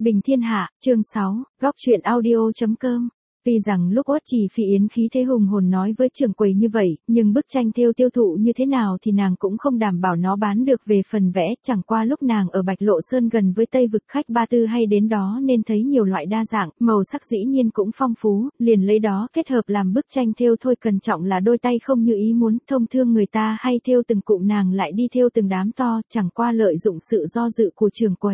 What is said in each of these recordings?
Bình Thiên Hạ, chương 6, góc truyện audio.com. Tuy rằng lúc Uất Trì Phi Yến khí thế hùng hồn nói với trưởng quầy như vậy, nhưng bức tranh thêu tiêu thụ như thế nào thì nàng cũng không đảm bảo nó bán được về phần vẽ, chẳng qua lúc nàng ở Bạch Lộ Sơn gần với Tây vực khách Ba Tư hay đến đó nên thấy nhiều loại đa dạng, màu sắc dĩ nhiên cũng phong phú, liền lấy đó kết hợp làm bức tranh thêu thôi, cẩn trọng là đôi tay không như ý muốn, thông thương người ta hay thêu từng cụm nàng lại đi thêu từng đám to, chẳng qua lợi dụng sự do dự của trưởng quầy.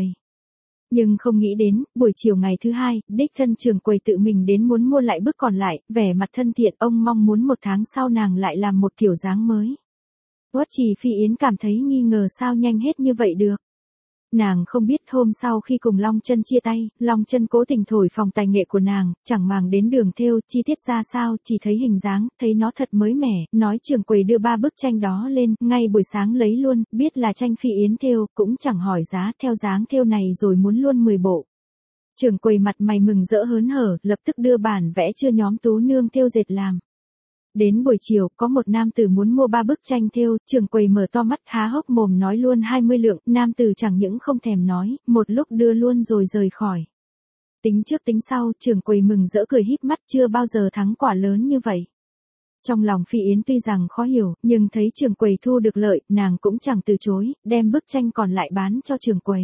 Nhưng không nghĩ đến, buổi chiều ngày thứ hai, đích thân trưởng quầy tự mình đến muốn mua lại bức còn lại, vẻ mặt thân thiện, ông mong muốn một tháng sau nàng lại làm một kiểu dáng mới. Uất Trì Phi Yến cảm thấy nghi ngờ sao nhanh hết như vậy được. Nàng không biết hôm sau khi cùng Long Chân chia tay, Long Chân cố tình thổi phồng tài nghệ của nàng, chẳng màng đến đường thêu, chi tiết ra sao, chỉ thấy hình dáng, thấy nó thật mới mẻ, nói trưởng quầy đưa 3 bức tranh đó lên, ngay buổi sáng lấy luôn, biết là tranh Phi Yến thêu, cũng chẳng hỏi giá, theo dáng thêu này rồi muốn luôn 10 bộ. Trưởng quầy mặt mày mừng rỡ hớn hở, lập tức đưa bản vẽ chưa nhóm Tú nương thêu dệt làm. Đến buổi chiều, có một nam tử muốn mua 3 bức tranh thêu, trưởng quầy mở to mắt há hốc mồm nói luôn 20 lượng, nam tử chẳng những không thèm nói, một lúc đưa luôn rồi rời khỏi. Tính trước tính sau, trưởng quầy mừng rỡ cười híp mắt, chưa bao giờ thắng quả lớn như vậy. Trong lòng Phi Yến tuy rằng khó hiểu, nhưng thấy trưởng quầy thu được lợi, nàng cũng chẳng từ chối, đem bức tranh còn lại bán cho trưởng quầy.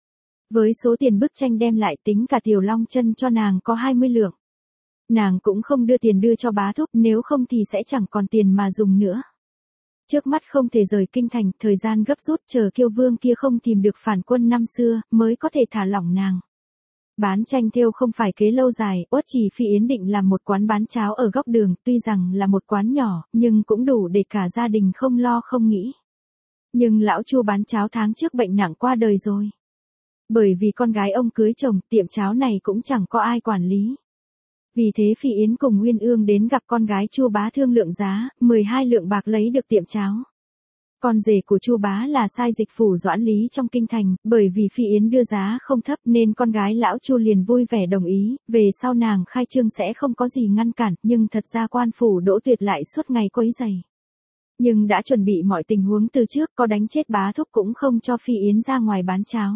Với số tiền bức tranh đem lại tính cả Tiểu Long Chân cho nàng có 20 lượng. Nàng cũng không đưa tiền đưa cho bá thúc, nếu không thì sẽ chẳng còn tiền mà dùng nữa. Trước mắt không thể rời kinh thành, thời gian gấp rút, chờ Kiêu Vương kia không tìm được phản quân năm xưa, mới có thể thả lỏng nàng. Bán tranh thêu không phải kế lâu dài, Uất Trì Phi Yến định làm một quán bán cháo ở góc đường, tuy rằng là một quán nhỏ, nhưng cũng đủ để cả gia đình không lo không nghĩ. Nhưng lão Chu bán cháo tháng trước bệnh nặng qua đời rồi. Bởi vì con gái ông cưới chồng, tiệm cháo này cũng chẳng có ai quản lý. Vì thế Phi Yến cùng Nguyên Ương đến gặp con gái Chu bá thương lượng giá, 12 lượng bạc lấy được tiệm cháo. Con rể của Chu bá là sai dịch phủ Doãn Lý trong kinh thành, bởi vì Phi Yến đưa giá không thấp nên con gái lão Chu liền vui vẻ đồng ý, về sau nàng khai trương sẽ không có gì ngăn cản, nhưng thật ra quan phủ Đỗ Tuyệt lại suốt ngày quấy rầy. Nhưng đã chuẩn bị mọi tình huống từ trước, có đánh chết bá thúc cũng không cho Phi Yến ra ngoài bán cháo.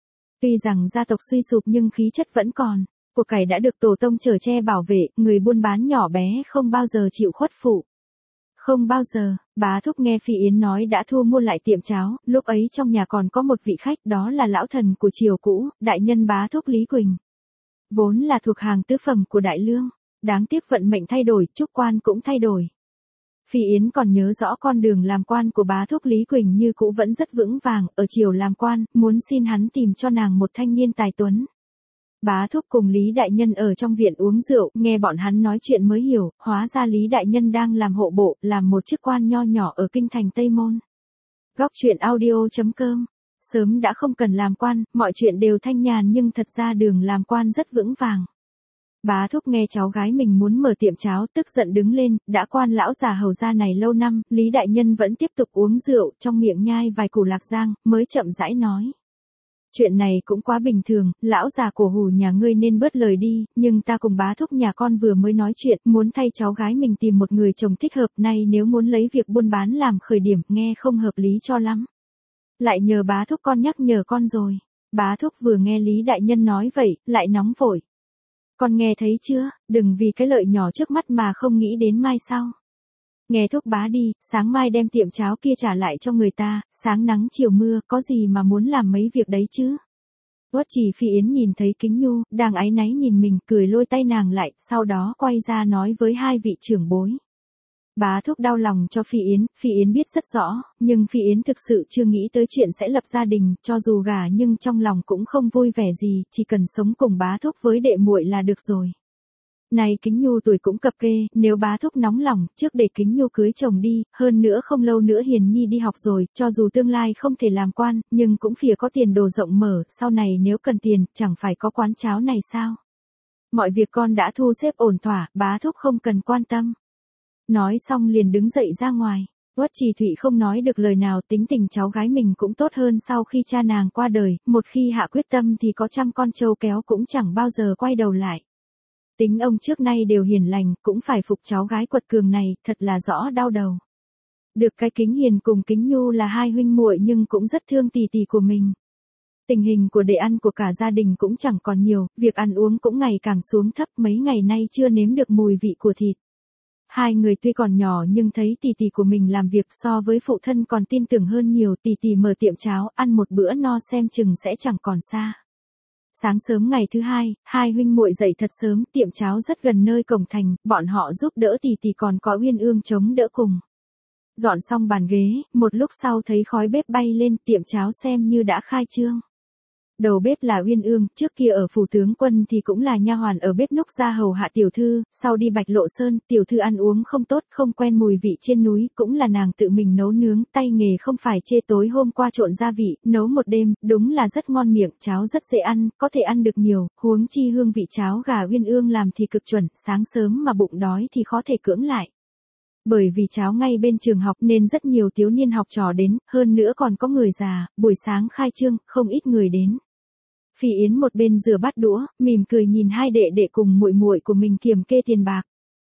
Tuy rằng gia tộc suy sụp nhưng khí chất vẫn còn. Của cải đã được tổ tông chở che bảo vệ, người buôn bán nhỏ bé không bao giờ chịu khuất phục. Không bao giờ, bá thúc nghe Phi Yến nói đã thu mua lại tiệm cháo, lúc ấy trong nhà còn có một vị khách, đó là lão thần của triều cũ, đại nhân bá thúc Lý Quỳnh. Vốn là thuộc hàng tứ phẩm của Đại Lương, đáng tiếc vận mệnh thay đổi, trúc quan cũng thay đổi. Phi Yến còn nhớ rõ con đường làm quan của bá thúc Lý Quỳnh như cũ vẫn rất vững vàng, ở triều làm quan, muốn xin hắn tìm cho nàng một thanh niên tài tuấn. Bá thúc cùng Lý Đại Nhân ở trong viện uống rượu, nghe bọn hắn nói chuyện mới hiểu, hóa ra Lý Đại Nhân đang làm hộ bộ, làm một chức quan nho nhỏ ở kinh thành Tây Môn. Góc truyện audio.com. Sớm đã không cần làm quan, mọi chuyện đều thanh nhàn nhưng thật ra đường làm quan rất vững vàng. Bá thúc nghe cháu gái mình muốn mở tiệm cháo, tức giận đứng lên, đã quan lão già hầu gia này lâu năm, Lý Đại Nhân vẫn tiếp tục uống rượu, trong miệng nhai vài củ lạc giang, mới chậm rãi nói. Chuyện này cũng quá bình thường, lão già cổ hủ nhà ngươi nên bớt lời đi, nhưng ta cùng bá thúc nhà con vừa mới nói chuyện, muốn thay cháu gái mình tìm một người chồng thích hợp, nay nếu muốn lấy việc buôn bán làm khởi điểm, nghe không hợp lý cho lắm. Lại nhờ bá thúc con nhắc nhở con rồi. Bá thúc vừa nghe Lý Đại Nhân nói vậy, lại nóng vội. Con nghe thấy chưa, đừng vì cái lợi nhỏ trước mắt mà không nghĩ đến mai sau. Nghe thúc bá đi, sáng mai đem tiệm cháo kia trả lại cho người ta, sáng nắng chiều mưa, có gì mà muốn làm mấy việc đấy chứ. Uất Trì Phi Yến nhìn thấy Kính Nhu, đang áy náy nhìn mình, cười lôi tay nàng lại, sau đó quay ra nói với hai vị trưởng bối. Bá thúc đau lòng cho Phi Yến biết rất rõ, nhưng Phi Yến thực sự chưa nghĩ tới chuyện sẽ lập gia đình, cho dù gả nhưng trong lòng cũng không vui vẻ gì, chỉ cần sống cùng bá thúc với đệ muội là được rồi. Này Kính Nhu tuổi cũng cập kê, nếu bá thúc nóng lòng, trước để Kính Nhu cưới chồng đi, hơn nữa không lâu nữa Hiền Nhi đi học rồi, cho dù tương lai không thể làm quan, nhưng cũng phìa có tiền đồ rộng mở, sau này nếu cần tiền, chẳng phải có quán cháo này sao? Mọi việc con đã thu xếp ổn thỏa, bá thúc không cần quan tâm. Nói xong liền đứng dậy ra ngoài. Uất Trì Thụy không nói được lời nào, tính tình cháu gái mình cũng tốt hơn sau khi cha nàng qua đời, một khi hạ quyết tâm thì có trăm con trâu kéo cũng chẳng bao giờ quay đầu lại. Tính ông trước nay đều hiền lành, cũng phải phục cháu gái quật cường này, thật là rõ đau đầu. Được cái Kính Hiền cùng Kính Nhu là hai huynh muội nhưng cũng rất thương tỷ tỷ của mình. Tình hình của đề ăn của cả gia đình cũng chẳng còn nhiều, việc ăn uống cũng ngày càng xuống thấp, mấy ngày nay chưa nếm được mùi vị của thịt. Hai người tuy còn nhỏ nhưng thấy tỷ tỷ của mình làm việc so với phụ thân còn tin tưởng hơn nhiều. Tỷ tỷ mở tiệm cháo, ăn một bữa no xem chừng sẽ chẳng còn xa. Sáng sớm ngày thứ hai, hai huynh muội dậy thật sớm, tiệm cháo rất gần nơi cổng thành, bọn họ giúp đỡ tỷ tỷ còn có Uyên Ương chống đỡ cùng. Dọn xong bàn ghế, một lúc sau thấy khói bếp bay lên, tiệm cháo xem như đã khai trương. Đầu bếp là Uyên Ương, trước kia ở phủ tướng quân thì cũng là nha hoàn ở bếp núc ra hầu hạ tiểu thư, sau đi Bạch Lộ Sơn, tiểu thư ăn uống không tốt, không quen mùi vị trên núi, cũng là nàng tự mình nấu nướng, tay nghề không phải chê, tối hôm qua trộn gia vị, nấu một đêm, đúng là rất ngon miệng, cháo rất dễ ăn, có thể ăn được nhiều, huống chi hương vị cháo gà Uyên Ương làm thì cực chuẩn, sáng sớm mà bụng đói thì khó thể cưỡng lại. Bởi vì cháo ngay bên trường học nên rất nhiều thiếu niên học trò đến, hơn nữa còn có người già, buổi sáng khai trương, không ít người đến. Phi Yến một bên rửa bát đũa, mỉm cười nhìn hai đệ đệ cùng muội muội của mình kiểm kê tiền bạc.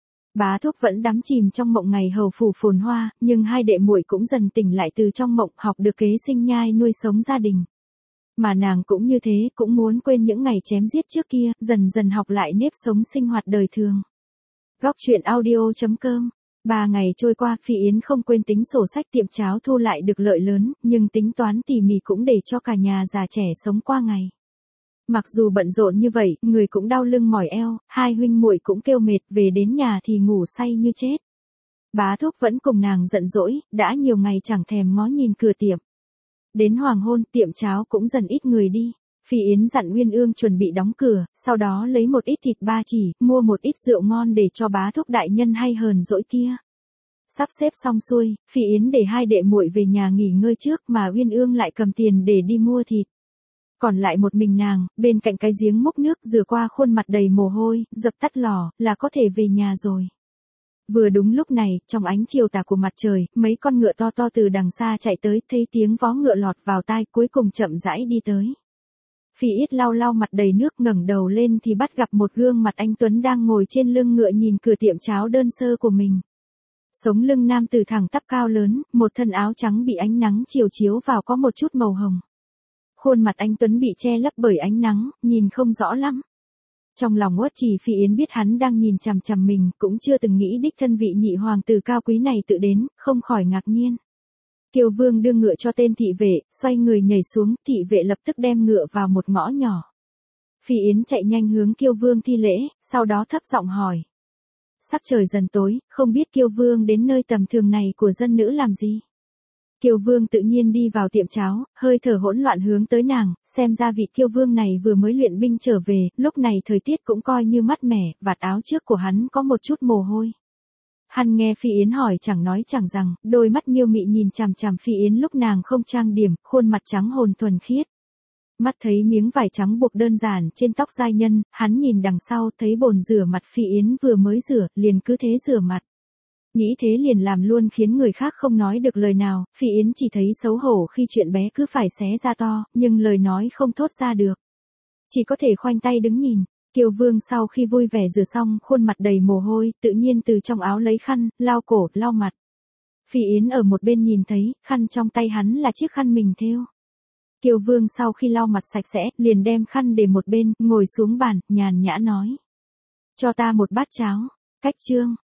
Bá Thúc vẫn đắm chìm trong mộng ngày hầu phủ phồn hoa, nhưng hai đệ muội cũng dần tỉnh lại từ trong mộng, học được kế sinh nhai nuôi sống gia đình. Mà nàng cũng như thế, cũng muốn quên những ngày chém giết trước kia, dần dần học lại nếp sống sinh hoạt đời thường. Góc truyện audio.com. 3 ngày trôi qua, Phi Yến không quên tính sổ sách tiệm cháo thu lại được lợi lớn, nhưng tính toán tỉ mỉ cũng để cho cả nhà già trẻ sống qua ngày. Mặc dù bận rộn như vậy, người cũng đau lưng mỏi eo, hai huynh muội cũng kêu mệt, về đến nhà thì ngủ say như chết. Bá Thúc vẫn cùng nàng giận dỗi, đã nhiều ngày chẳng thèm ngó nhìn cửa tiệm. Đến hoàng hôn, tiệm cháo cũng dần ít người đi. Phi Yến dặn Uyên Ương chuẩn bị đóng cửa, sau đó lấy một ít thịt ba chỉ, mua một ít rượu ngon để cho Bá Thúc đại nhân hay hờn dỗi kia. Sắp xếp xong xuôi, Phi Yến để hai đệ muội về nhà nghỉ ngơi trước, mà Uyên Ương lại cầm tiền để đi mua thịt. Còn lại một mình nàng, bên cạnh cái giếng múc nước, rửa qua khuôn mặt đầy mồ hôi, dập tắt lò, là có thể về nhà rồi. Vừa đúng lúc này, trong ánh chiều tà của mặt trời, mấy con ngựa to to từ đằng xa chạy tới, thấy tiếng vó ngựa lọt vào tai, cuối cùng chậm rãi đi tới. Phi Yết lau lau mặt đầy nước, ngẩng đầu lên thì bắt gặp một gương mặt anh tuấn đang ngồi trên lưng ngựa nhìn cửa tiệm cháo đơn sơ của mình. Sống lưng nam tử thẳng tắp cao lớn, một thân áo trắng bị ánh nắng chiều chiếu vào có một chút màu hồng. Khuôn mặt anh tuấn bị che lấp bởi ánh nắng, nhìn không rõ lắm. Trong lòng Uất Trì Phi Yến biết hắn đang nhìn chằm chằm mình, cũng chưa từng nghĩ đích thân vị nhị hoàng tử cao quý này tự đến, không khỏi ngạc nhiên. Kiều Vương đưa ngựa cho tên thị vệ, xoay người nhảy xuống, thị vệ lập tức đem ngựa vào một ngõ nhỏ. Phi Yến chạy nhanh hướng Kiều Vương thi lễ, sau đó thấp giọng hỏi. Sắc trời dần tối, không biết Kiều Vương đến nơi tầm thường này của dân nữ làm gì? Kiều Vương tự nhiên đi vào tiệm cháo, hơi thở hỗn loạn hướng tới nàng, xem ra vị Kiều Vương này vừa mới luyện binh trở về, lúc này thời tiết cũng coi như mát mẻ, vạt áo trước của hắn có một chút mồ hôi. Hắn nghe Phi Yến hỏi chẳng nói chẳng rằng, đôi mắt miêu mị nhìn chằm chằm Phi Yến lúc nàng không trang điểm, khuôn mặt trắng hồn thuần khiết. Mắt thấy miếng vải trắng buộc đơn giản trên tóc giai nhân, hắn nhìn đằng sau thấy bồn rửa mặt Phi Yến vừa mới rửa, liền cứ thế rửa mặt. Nghĩ thế liền làm luôn khiến người khác không nói được lời nào, Phi Yến chỉ thấy xấu hổ khi chuyện bé cứ phải xé ra to, nhưng lời nói không thốt ra được. Chỉ có thể khoanh tay đứng nhìn. Kiều Vương sau khi vui vẻ rửa xong, khuôn mặt đầy mồ hôi, tự nhiên từ trong áo lấy khăn, lau cổ, lau mặt. Phi Yến ở một bên nhìn thấy, khăn trong tay hắn là chiếc khăn mình thêu. Kiều Vương sau khi lau mặt sạch sẽ, liền đem khăn để một bên, ngồi xuống bàn, nhàn nhã nói. Cho ta một bát cháo. Cách chương.